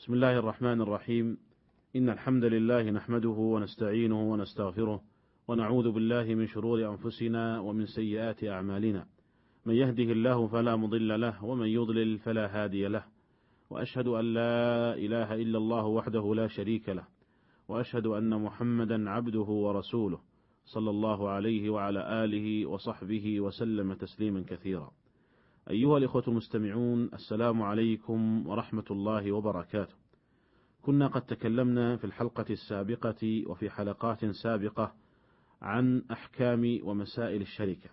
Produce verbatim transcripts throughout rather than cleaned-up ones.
بسم الله الرحمن الرحيم. إن الحمد لله نحمده ونستعينه ونستغفره ونعوذ بالله من شرور أنفسنا ومن سيئات أعمالنا، من يهده الله فلا مضل له ومن يضلل فلا هادي له، وأشهد أن لا إله إلا الله وحده لا شريك له، وأشهد أن محمدا عبده ورسوله صلى الله عليه وعلى آله وصحبه وسلم تسليما كثيرا. أيها الإخوة المستمعون، السلام عليكم ورحمة الله وبركاته. كنا قد تكلمنا في الحلقة السابقة وفي حلقات سابقة عن أحكام ومسائل الشركة،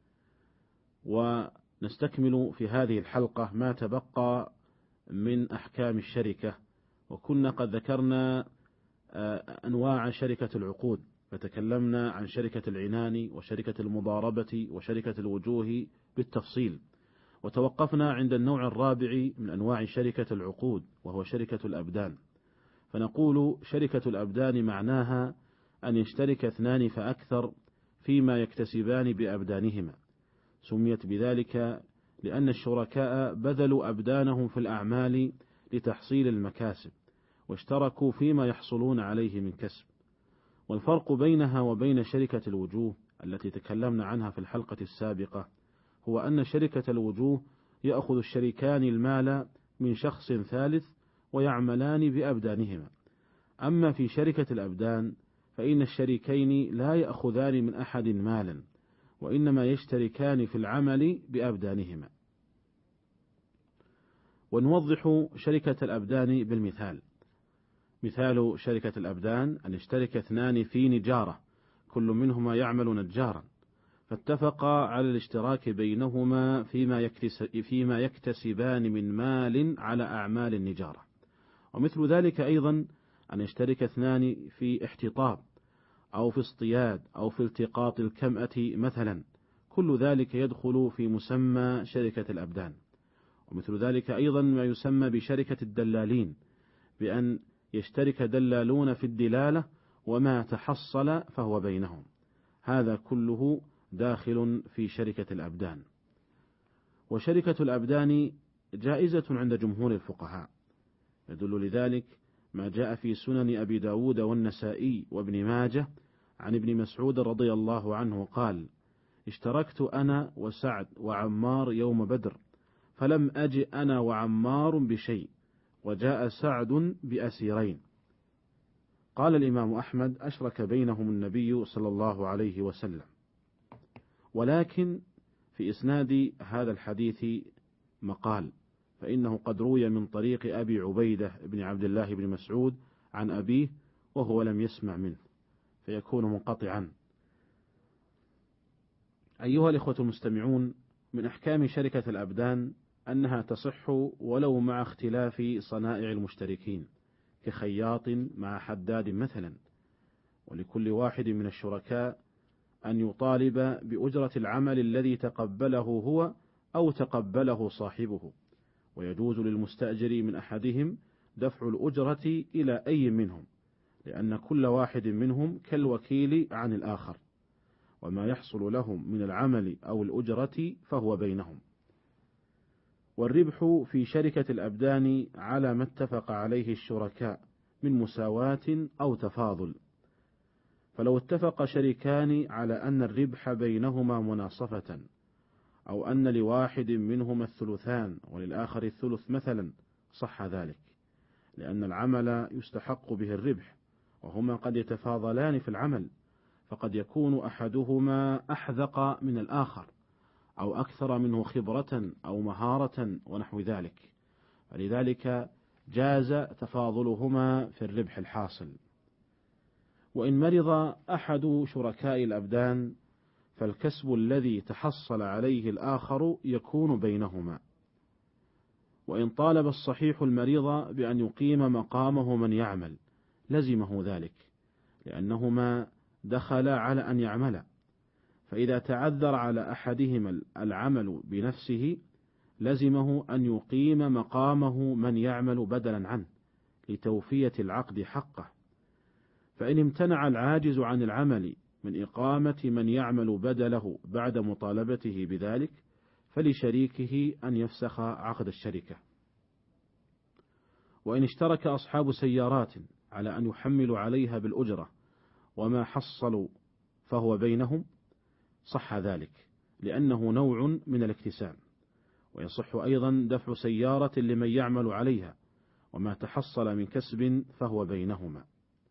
ونستكمل في هذه الحلقة ما تبقى من أحكام الشركة. وكنا قد ذكرنا أنواع شركة العقود، فتكلمنا عن شركة العنان وشركة المضاربة وشركة الوجوه بالتفصيل، وتوقفنا عند النوع الرابع من أنواع شركة العقود وهو شركة الأبدان. فنقول شركة الأبدان معناها أن يشترك اثنان فأكثر فيما يكتسبان بأبدانهما، سميت بذلك لأن الشركاء بذلوا أبدانهم في الأعمال لتحصيل المكاسب، واشتركوا فيما يحصلون عليه من كسب. والفرق بينها وبين شركة الوجوه التي تكلمنا عنها في الحلقة السابقة هو أن شركة الوجوه يأخذ الشريكان المال من شخص ثالث ويعملان بأبدانهما. أما في شركة الأبدان فإن الشريكين لا يأخذان من أحد مالا، وإنما يشتركان في العمل بأبدانهما. ونوضح شركة الأبدان بالمثال. مثال شركة الأبدان أن يشترك اثنان في نجارة، كل منهما يعمل نجارا، فاتفقا على الاشتراك بينهما فيما, فيما يكتسبان من مال على أعمال النجارة. ومثل ذلك أيضا أن يشترك اثنان في احتطاب أو في اصطياد أو في التقاط الكمأة مثلا، كل ذلك يدخل في مسمى شركة الأبدان. ومثل ذلك أيضا ما يسمى بشركة الدلالين، بأن يشترك دلالون في الدلالة وما تحصل فهو بينهم، هذا كله داخل في شركة الأبدان. وشركة الأبدان جائزة عند جمهور الفقهاء، يدل لذلك ما جاء في سنن أبي داود والنسائي وابن ماجه عن ابن مسعود رضي الله عنه قال: اشتركت أنا وسعد وعمار يوم بدر، فلم أج أنا وعمار بشيء، وجاء سعد بأسيرين. قال الإمام أحمد: أشرك بينهم النبي صلى الله عليه وسلم. ولكن في إسناد هذا الحديث مقال، فإنه قد روي من طريق أبي عبيدة بن عبد الله بن مسعود عن أبيه وهو لم يسمع منه، فيكون منقطعا. أيها الإخوة المستمعون، من أحكام شركة الأبدان أنها تصح ولو مع اختلاف صنائع المشتركين، كخياط مع حداد مثلا، ولكل واحد من الشركاء أن يطالب بأجرة العمل الذي تقبله هو أو تقبله صاحبه، ويجوز للمستأجر من أحدهم دفع الأجرة إلى أي منهم، لأن كل واحد منهم كالوكيل عن الآخر، وما يحصل لهم من العمل أو الأجرة فهو بينهم. والربح في شركة الأبدان على ما اتفق عليه الشركاء من مساواة أو تفاضل. فلو اتفق شريكان على أن الربح بينهما مناصفة، أو أن لواحد منهما الثلثان وللآخر الثلث مثلا، صح ذلك، لأن العمل يستحق به الربح، وهما قد يتفاضلان في العمل، فقد يكون أحدهما أحذق من الآخر أو أكثر منه خبرة أو مهارة ونحو ذلك، فلذلك جاز تفاضلهما في الربح الحاصل. وإن مرض أحد شركاء الأبدان فالكسب الذي تحصل عليه الآخر يكون بينهما. وإن طالب الصحيح المريض بأن يقيم مقامه من يعمل لزمه ذلك، لأنهما دخلا على أن يعملا، فإذا تعذر على أحدهما العمل بنفسه لزمه أن يقيم مقامه من يعمل بدلا عنه لتوفية العقد حقه. فإن امتنع العاجز عن العمل من إقامة من يعمل بدله بعد مطالبته بذلك، فلشريكه أن يفسخ عقد الشركة. وإن اشترك أصحاب سيارات على أن يحملوا عليها بالأجرة وما حصلوا فهو بينهم صح ذلك، لأنه نوع من الاكتساب. ويصح أيضا دفع سيارة لمن يعمل عليها، وما تحصل من كسب فهو بينهما.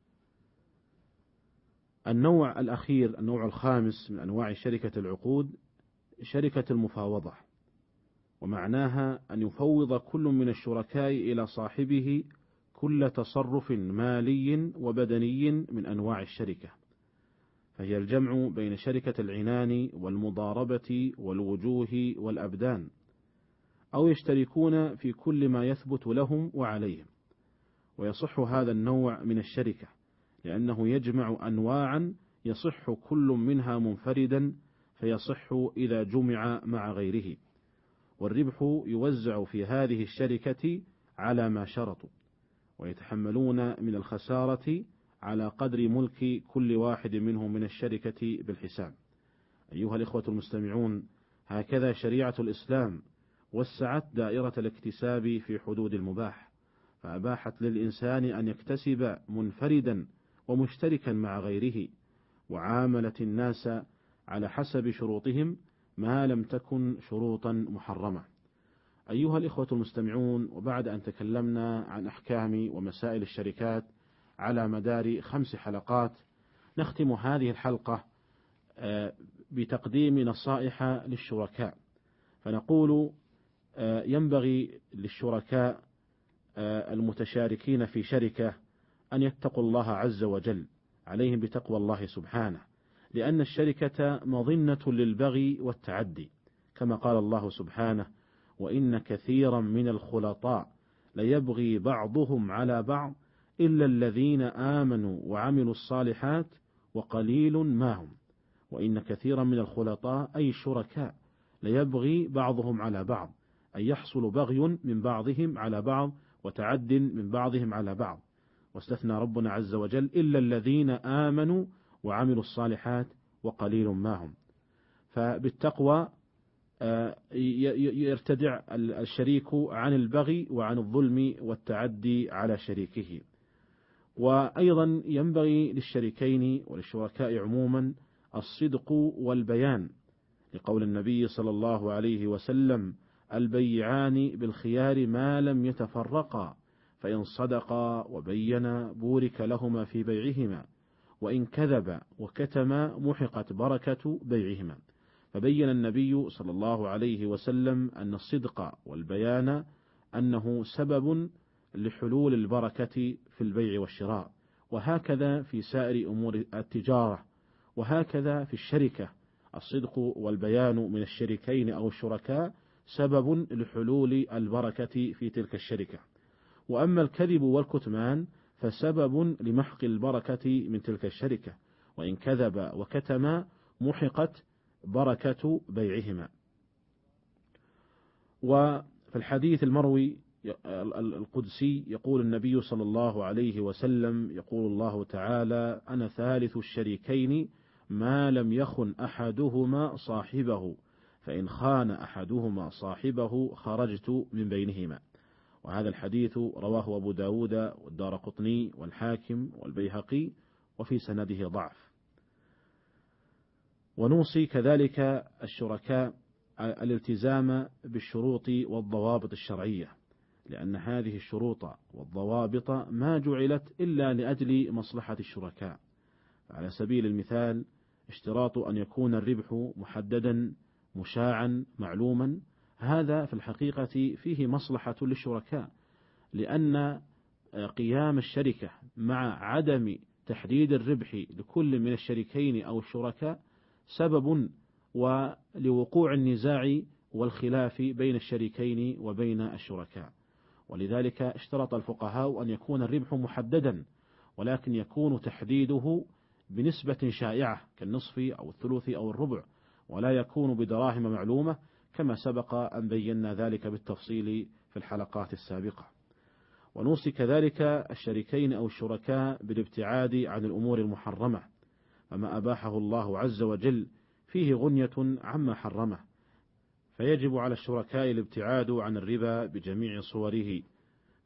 النوع الأخير، النوع الخامس من أنواع شركة العقود، شركة المفاوضة، ومعناها أن يفوض كل من الشركاء إلى صاحبه كل تصرف مالي وبدني من أنواع الشركة، فهي الجمع بين شركة العنان والمضاربة والوجوه والأبدان، أو يشتركون في كل ما يثبت لهم وعليهم. ويصح هذا النوع من الشركة لأنه يجمع أنواعا يصح كل منها منفردا، فيصح إذا جمع مع غيره، والربح يوزع في هذه الشركة على ما شرطوا، ويتحملون من الخسارة على قدر ملك كل واحد منهم من الشركة بالحساب. أيها الإخوة المستمعون، هكذا شريعة الإسلام وسعت دائرة الاكتساب في حدود المباح، فأباحت للإنسان أن يكتسب منفردا ومشتركا مع غيره، وعاملت الناس على حسب شروطهم ما لم تكن شروطا محرمة. أيها الإخوة المستمعون، وبعد أن تكلمنا عن أحكام ومسائل الشركات على مدار خمس حلقات، نختم هذه الحلقة بتقديم نصائح للشركاء. فنقول ينبغي للشركاء المتشاركين في شركة أن يتقوا الله عز وجل، عليهم بتقوى الله سبحانه، لأن الشركة مظنة للبغي والتعدي، كما قال الله سبحانه: وإن كثيرا من الخلطاء ليبغي بعضهم على بعض إلا الذين آمنوا وعملوا الصالحات وقليل ما هم. وإن كثيرا من الخلطاء أي الشركاء ليبغي بعضهم على بعض، أي يحصل بغي من بعضهم على بعض وتعد من بعضهم على بعض. واستثنى ربنا عز وجل إلا الذين آمنوا وعملوا الصالحات وقليل ما هم. فبالتقوى يرتدع الشريك عن البغي وعن الظلم والتعدي على شريكه. وأيضا ينبغي للشريكين وللشركاء عموما الصدق والبيان، لقول النبي صلى الله عليه وسلم: البيعان بالخيار ما لم يتفرقا، فإن صدقا وبينا بورك لهما في بيعهما، وإن كذبا وكتما محقت بركة بيعهما. فبين النبي صلى الله عليه وسلم أن الصدق والبيان أنه سبب لحلول البركة في البيع والشراء، وهكذا في سائر أمور التجارة، وهكذا في الشركة. الصدق والبيان من الشريكين أو الشركاء سبب لحلول البركة في تلك الشركة. وأما الكذب والكتمان فسبب لمحق البركة من تلك الشركة، وإن كذب وكتما محقت بركة بيعهما. وفي الحديث المروي القدسي يقول النبي صلى الله عليه وسلم: يقول الله تعالى: أنا ثالث الشريكين ما لم يخن أحدهما صاحبه، فإن خان أحدهما صاحبه خرجت من بينهما. وهذا الحديث رواه أبو داود والدارقطني والحاكم والبيهقي، وفي سنده ضعف. ونوصي كذلك الشركاء الالتزام بالشروط والضوابط الشرعية، لأن هذه الشروط والضوابط ما جعلت إلا لأجل مصلحة الشركاء. على سبيل المثال اشتراط أن يكون الربح محددا مشاعا معلوما، هذا في الحقيقة فيه مصلحة للشركاء، لأن قيام الشركة مع عدم تحديد الربح لكل من الشريكين أو الشركاء سبب ولوقوع النزاع والخلاف بين الشريكين وبين الشركاء. ولذلك اشترط الفقهاء أن يكون الربح محددا، ولكن يكون تحديده بنسبة شائعة كالنصف أو الثلث أو الربع، ولا يكون بدراهم معلومة، كما سبق أن بينا ذلك بالتفصيل في الحلقات السابقة. ونوصي كذلك الشريكين أو الشركاء بالابتعاد عن الأمور المحرمة، فما أباحه الله عز وجل فيه غنية عما حرمه، فيجب على الشركاء الابتعاد عن الربا بجميع صوره،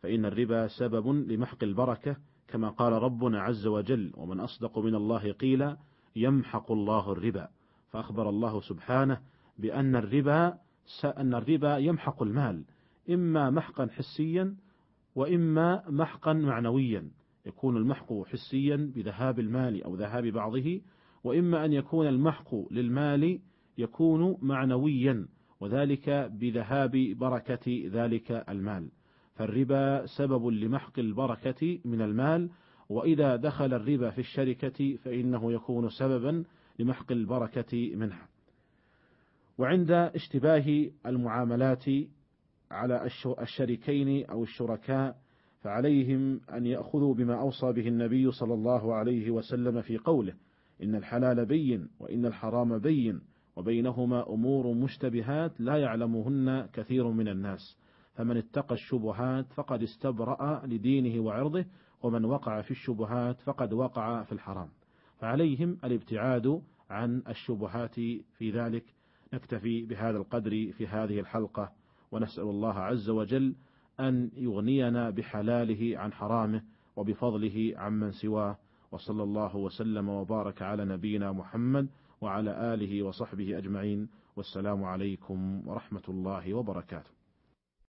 فإن الربا سبب لمحق البركة، كما قال ربنا عز وجل: ومن أصدق من الله قيلا يمحق الله الربا. فأخبر الله سبحانه بأن الربا أن الربا يمحق المال، إما محقا حسيا وإما محقا معنويا. يكون المحق حسيا بذهاب المال أو ذهاب بعضه، وإما أن يكون المحق للمال يكون معنويا، وذلك بذهاب بركة ذلك المال. فالربا سبب لمحق البركة من المال، وإذا دخل الربا في الشركة فإنه يكون سببا لمحق البركة منها. وعند اشتباه المعاملات على الشريكين أو الشركاء، فعليهم أن يأخذوا بما أوصى به النبي صلى الله عليه وسلم في قوله: إن الحلال بين وإن الحرام بين وبينهما أمور مشتبهات لا يعلمهن كثير من الناس، فمن اتقى الشبهات فقد استبرأ لدينه وعرضه، ومن وقع في الشبهات فقد وقع في الحرام. فعليهم الابتعاد عن الشبهات في ذلك. نكتفي بهذا القدر في هذه الحلقة، ونسأل الله عز وجل أن يغنينا بحلاله عن حرامه وبفضله عمن سواه. وصلى الله وسلم وبارك على نبينا محمد وعلى آله وصحبه أجمعين، والسلام عليكم ورحمة الله وبركاته.